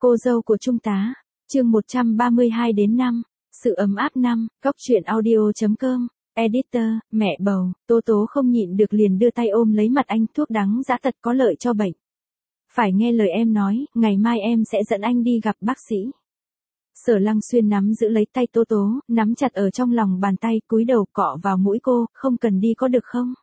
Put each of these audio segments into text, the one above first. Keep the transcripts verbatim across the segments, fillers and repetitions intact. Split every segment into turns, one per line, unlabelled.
Cô dâu của Trung tá, chương một trăm ba mươi hai đến năm, sự ấm áp năm, góc truyện audio chấm com, editor, mẹ bầu, Tố Tố không nhịn được liền đưa tay ôm lấy mặt anh, thuốc đắng dã tật có lợi cho bệnh. Phải nghe lời em nói, ngày mai em sẽ dẫn anh đi gặp bác sĩ. Sở Lăng Xuyên nắm giữ lấy tay Tố Tố, nắm chặt ở trong lòng bàn tay, cúi đầu cọ vào mũi cô, không cần đi có được không?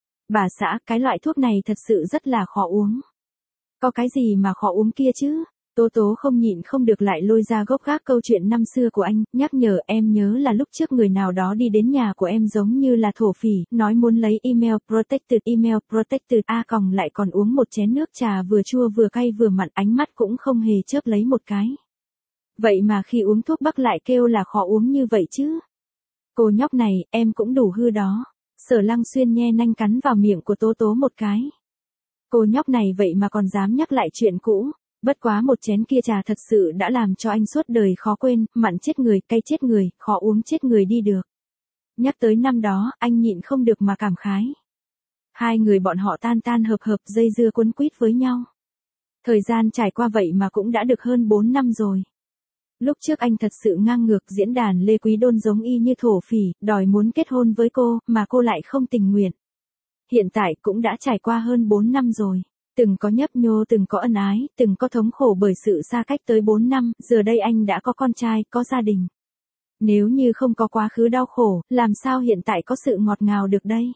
Bà xã, cái loại thuốc này thật sự rất là khó uống. Có cái gì mà khó uống kia chứ? Tố Tố không nhịn không được lại lôi ra gốc gác câu chuyện năm xưa của anh, nhắc nhở em nhớ là lúc trước người nào đó đi đến nhà của em giống như là thổ phỉ, nói muốn lấy email protected, email protected, a còng lại còn uống một chén nước trà vừa chua vừa cay vừa mặn, ánh mắt cũng không hề chớp lấy một cái. Vậy mà khi uống thuốc bắc lại kêu là khó uống như vậy chứ? Cô nhóc này, em cũng đủ hư đó. Sở Lăng Xuyên nhe nanh cắn vào miệng của Tố Tố một cái. Cô nhóc này vậy mà còn dám nhắc lại chuyện cũ. Bất quá một chén kia trà thật sự đã làm cho anh suốt đời khó quên, mặn chết người, cay chết người, khó uống chết người đi được. Nhắc tới năm đó, anh nhịn không được mà cảm khái. Hai người bọn họ tan tan hợp hợp dây dưa quấn quýt với nhau. Thời gian trải qua vậy mà cũng đã được hơn bốn năm rồi. Lúc trước anh thật sự ngang ngược, diễn đàn Lê Quý Đôn giống y như thổ phỉ, đòi muốn kết hôn với cô, mà cô lại không tình nguyện. Hiện tại cũng đã trải qua hơn bốn năm rồi. Từng có nhấp nhô, từng có ân ái, từng có thống khổ bởi sự xa cách tới bốn năm, giờ đây anh đã có con trai, có gia đình. Nếu như không có quá khứ đau khổ, làm sao hiện tại có sự ngọt ngào được đây?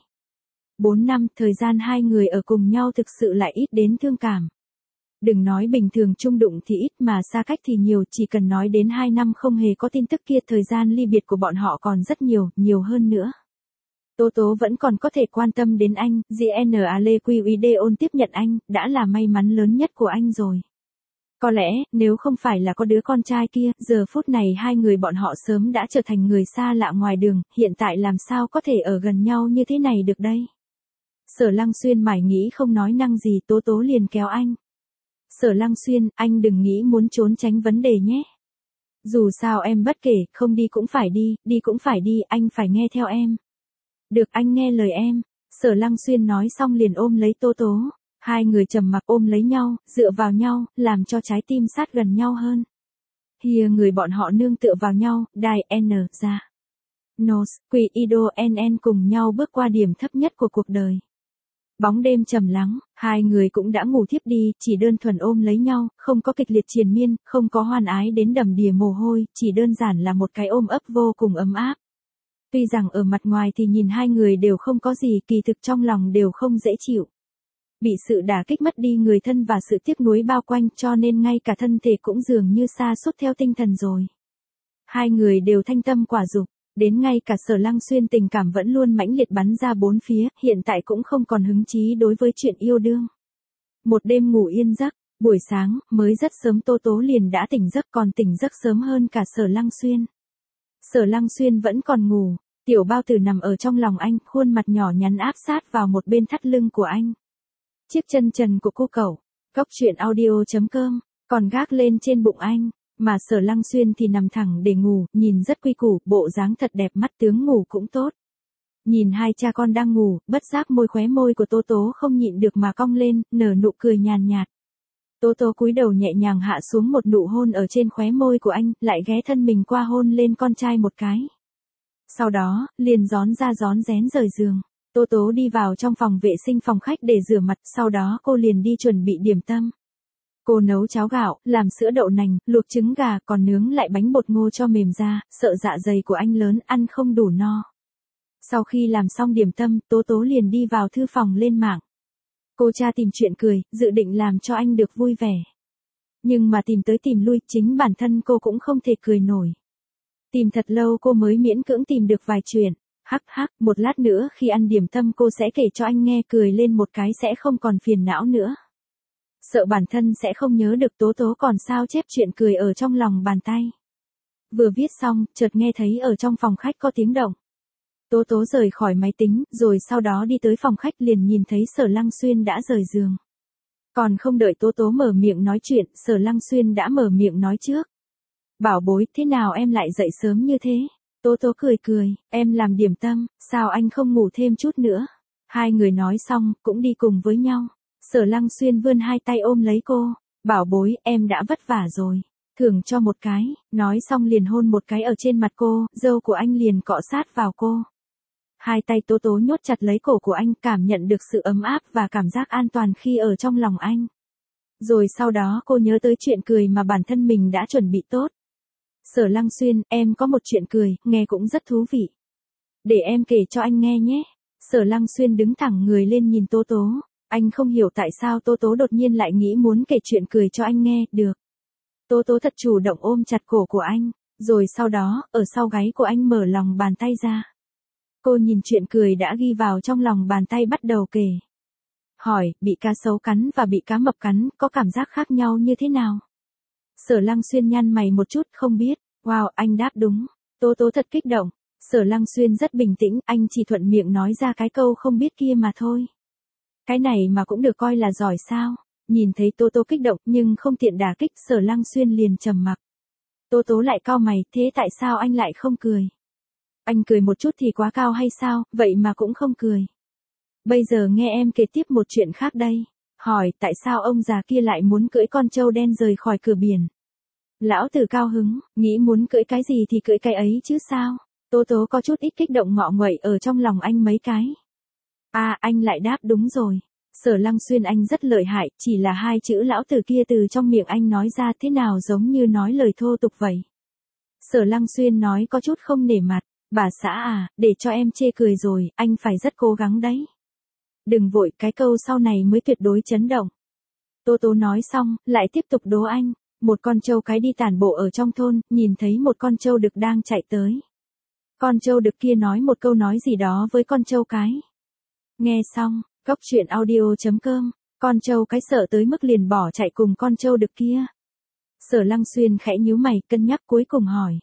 bốn năm, thời gian hai người ở cùng nhau thực sự lại ít đến thương cảm. Đừng nói bình thường chung đụng thì ít mà xa cách thì nhiều, chỉ cần nói đến hai năm không hề có tin tức kia, thời gian ly biệt của bọn họ còn rất nhiều, nhiều hơn nữa. Tố Tố vẫn còn có thể quan tâm đến anh, giê en a Lê Quy Uy Đê ôn tiếp nhận anh, đã là may mắn lớn nhất của anh rồi. Có lẽ, nếu không phải là có đứa con trai kia, giờ phút này hai người bọn họ sớm đã trở thành người xa lạ ngoài đường, hiện tại làm sao có thể ở gần nhau như thế này được đây? Sở Lăng Xuyên mải nghĩ không nói năng gì, Tố Tố liền kéo anh. Sở Lăng Xuyên, anh đừng nghĩ muốn trốn tránh vấn đề nhé. Dù sao em bất kể, không đi cũng phải đi, đi cũng phải đi, anh phải nghe theo em. Được, anh nghe lời em. Sở Lăng Xuyên nói xong liền ôm lấy Tố Tố. Hai người trầm mặc ôm lấy nhau, dựa vào nhau, làm cho trái tim sát gần nhau hơn. Hìa người bọn họ nương tựa vào nhau, đài N ra. Nos, Quỷ Ido en en cùng nhau bước qua điểm thấp nhất của cuộc đời. Bóng đêm trầm lắng, hai người cũng đã ngủ thiếp đi, chỉ đơn thuần ôm lấy nhau, không có kịch liệt triền miên, không có hoan ái đến đầm đìa mồ hôi, chỉ đơn giản là một cái ôm ấp vô cùng ấm áp. Tuy rằng ở mặt ngoài thì nhìn hai người đều không có gì, kỳ thực trong lòng đều không dễ chịu. Bị sự đả kích mất đi người thân và sự tiếc nuối bao quanh cho nên ngay cả thân thể cũng dường như sa sút theo tinh thần rồi. Hai người đều thanh tâm quả dục, đến ngay cả Sở Lăng Xuyên tình cảm vẫn luôn mãnh liệt bắn ra bốn phía, hiện tại cũng không còn hứng chí đối với chuyện yêu đương. Một đêm ngủ yên giấc, buổi sáng, mới rất sớm Tố Tố liền đã tỉnh giấc, còn tỉnh giấc sớm hơn cả Sở Lăng Xuyên. Sở Lăng Xuyên vẫn còn ngủ, Tiểu Bao Tử nằm ở trong lòng anh, khuôn mặt nhỏ nhắn áp sát vào một bên thắt lưng của anh. Chiếc chân trần của cô cậu, góc truyện audio chấm com, còn gác lên trên bụng anh, mà Sở Lăng Xuyên thì nằm thẳng để ngủ, nhìn rất quy củ, bộ dáng thật đẹp, mắt tướng ngủ cũng tốt. Nhìn hai cha con đang ngủ, bất giác môi khóe môi của Tố Tố không nhịn được mà cong lên, nở nụ cười nhàn nhạt. Tố Tố cúi đầu nhẹ nhàng hạ xuống một nụ hôn ở trên khóe môi của anh, lại ghé thân mình qua hôn lên con trai một cái. Sau đó, liền rón ra rón rén rời giường. Tố Tố đi vào trong phòng vệ sinh phòng khách để rửa mặt, sau đó cô liền đi chuẩn bị điểm tâm. Cô nấu cháo gạo, làm sữa đậu nành, luộc trứng gà, còn nướng lại bánh bột ngô cho mềm ra, sợ dạ dày của anh lớn, ăn không đủ no. Sau khi làm xong điểm tâm, Tố Tố liền đi vào thư phòng lên mạng. Cô cha tìm chuyện cười, dự định làm cho anh được vui vẻ. Nhưng mà tìm tới tìm lui, chính bản thân cô cũng không thể cười nổi. Tìm thật lâu cô mới miễn cưỡng tìm được vài chuyện. Hắc hắc, một lát nữa khi ăn điểm tâm cô sẽ kể cho anh nghe, cười lên một cái sẽ không còn phiền não nữa. Sợ bản thân sẽ không nhớ được, Tố Tố còn sao chép chuyện cười ở trong lòng bàn tay. Vừa viết xong, chợt nghe thấy ở trong phòng khách có tiếng động. Tố Tố rời khỏi máy tính, rồi sau đó đi tới phòng khách liền nhìn thấy Sở Lăng Xuyên đã rời giường. Còn không đợi Tố Tố mở miệng nói chuyện, Sở Lăng Xuyên đã mở miệng nói trước. Bảo bối, thế nào em lại dậy sớm như thế? Tố Tố cười cười, em làm điểm tâm, sao anh không ngủ thêm chút nữa? Hai người nói xong, cũng đi cùng với nhau. Sở Lăng Xuyên vươn hai tay ôm lấy cô. Bảo bối, em đã vất vả rồi. Thưởng cho một cái, nói xong liền hôn một cái ở trên mặt cô, râu của anh liền cọ sát vào cô. Hai tay Tố Tố nhốt chặt lấy cổ của anh, cảm nhận được sự ấm áp và cảm giác an toàn khi ở trong lòng anh. Rồi sau đó cô nhớ tới chuyện cười mà bản thân mình đã chuẩn bị tốt. Sở Lăng Xuyên, em có một chuyện cười, nghe cũng rất thú vị. Để em kể cho anh nghe nhé. Sở Lăng Xuyên đứng thẳng người lên nhìn Tố Tố. Anh không hiểu tại sao Tố Tố đột nhiên lại nghĩ muốn kể chuyện cười cho anh nghe, được. Tố Tố thật chủ động ôm chặt cổ của anh, rồi sau đó, ở sau gáy của anh mở lòng bàn tay ra. Cô nhìn chuyện cười đã ghi vào trong lòng bàn tay bắt đầu kể. Hỏi, bị cá sấu cắn và bị cá mập cắn, có cảm giác khác nhau như thế nào? Sở Lăng Xuyên nhăn mày một chút, không biết. Wow, anh đáp đúng. Tố Tố thật kích động. Sở Lăng Xuyên rất bình tĩnh, anh chỉ thuận miệng nói ra cái câu không biết kia mà thôi. Cái này mà cũng được coi là giỏi sao? Nhìn thấy Tố Tố kích động nhưng không tiện đả kích, Sở Lăng Xuyên liền trầm mặc. Tố Tố lại cau mày, thế tại sao anh lại không cười? Anh cười một chút thì quá cao hay sao, vậy mà cũng không cười. Bây giờ nghe em kể tiếp một chuyện khác đây. Hỏi, tại sao ông già kia lại muốn cưỡi con trâu đen rời khỏi cửa biển? Lão tử cao hứng, nghĩ muốn cưỡi cái gì thì cưỡi cái ấy chứ sao? Tố Tố có chút ít kích động ngọ nguậy ở trong lòng anh mấy cái. À, anh lại đáp đúng rồi. Sở Lăng Xuyên anh rất lợi hại, chỉ là hai chữ lão tử kia từ trong miệng anh nói ra thế nào giống như nói lời thô tục vậy. Sở Lăng Xuyên nói có chút không nể mặt. Bà xã à, để cho em chê cười rồi, anh phải rất cố gắng đấy. Đừng vội, cái câu sau này mới tuyệt đối chấn động. Tố Tố nói xong, lại tiếp tục đố anh. Một con trâu cái đi tản bộ ở trong thôn, nhìn thấy một con trâu đực đang chạy tới. Con trâu đực kia nói một câu nói gì đó với con trâu cái. Nghe xong, cốc truyện audio chấm com, con trâu cái sợ tới mức liền bỏ chạy cùng con trâu đực kia. Sở Lăng Xuyên khẽ nhíu mày, cân nhắc cuối cùng hỏi.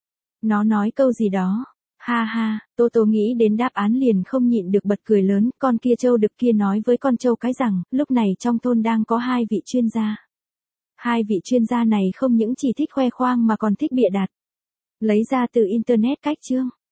Nó nói câu gì đó? Ha ha, Tố Tố nghĩ đến đáp án liền không nhịn được bật cười lớn, con kia trâu đực kia nói với con trâu cái rằng, lúc này trong thôn đang có hai vị chuyên gia. Hai vị chuyên gia này không những chỉ thích khoe khoang mà còn thích bịa đặt. Lấy ra từ internet cách chương.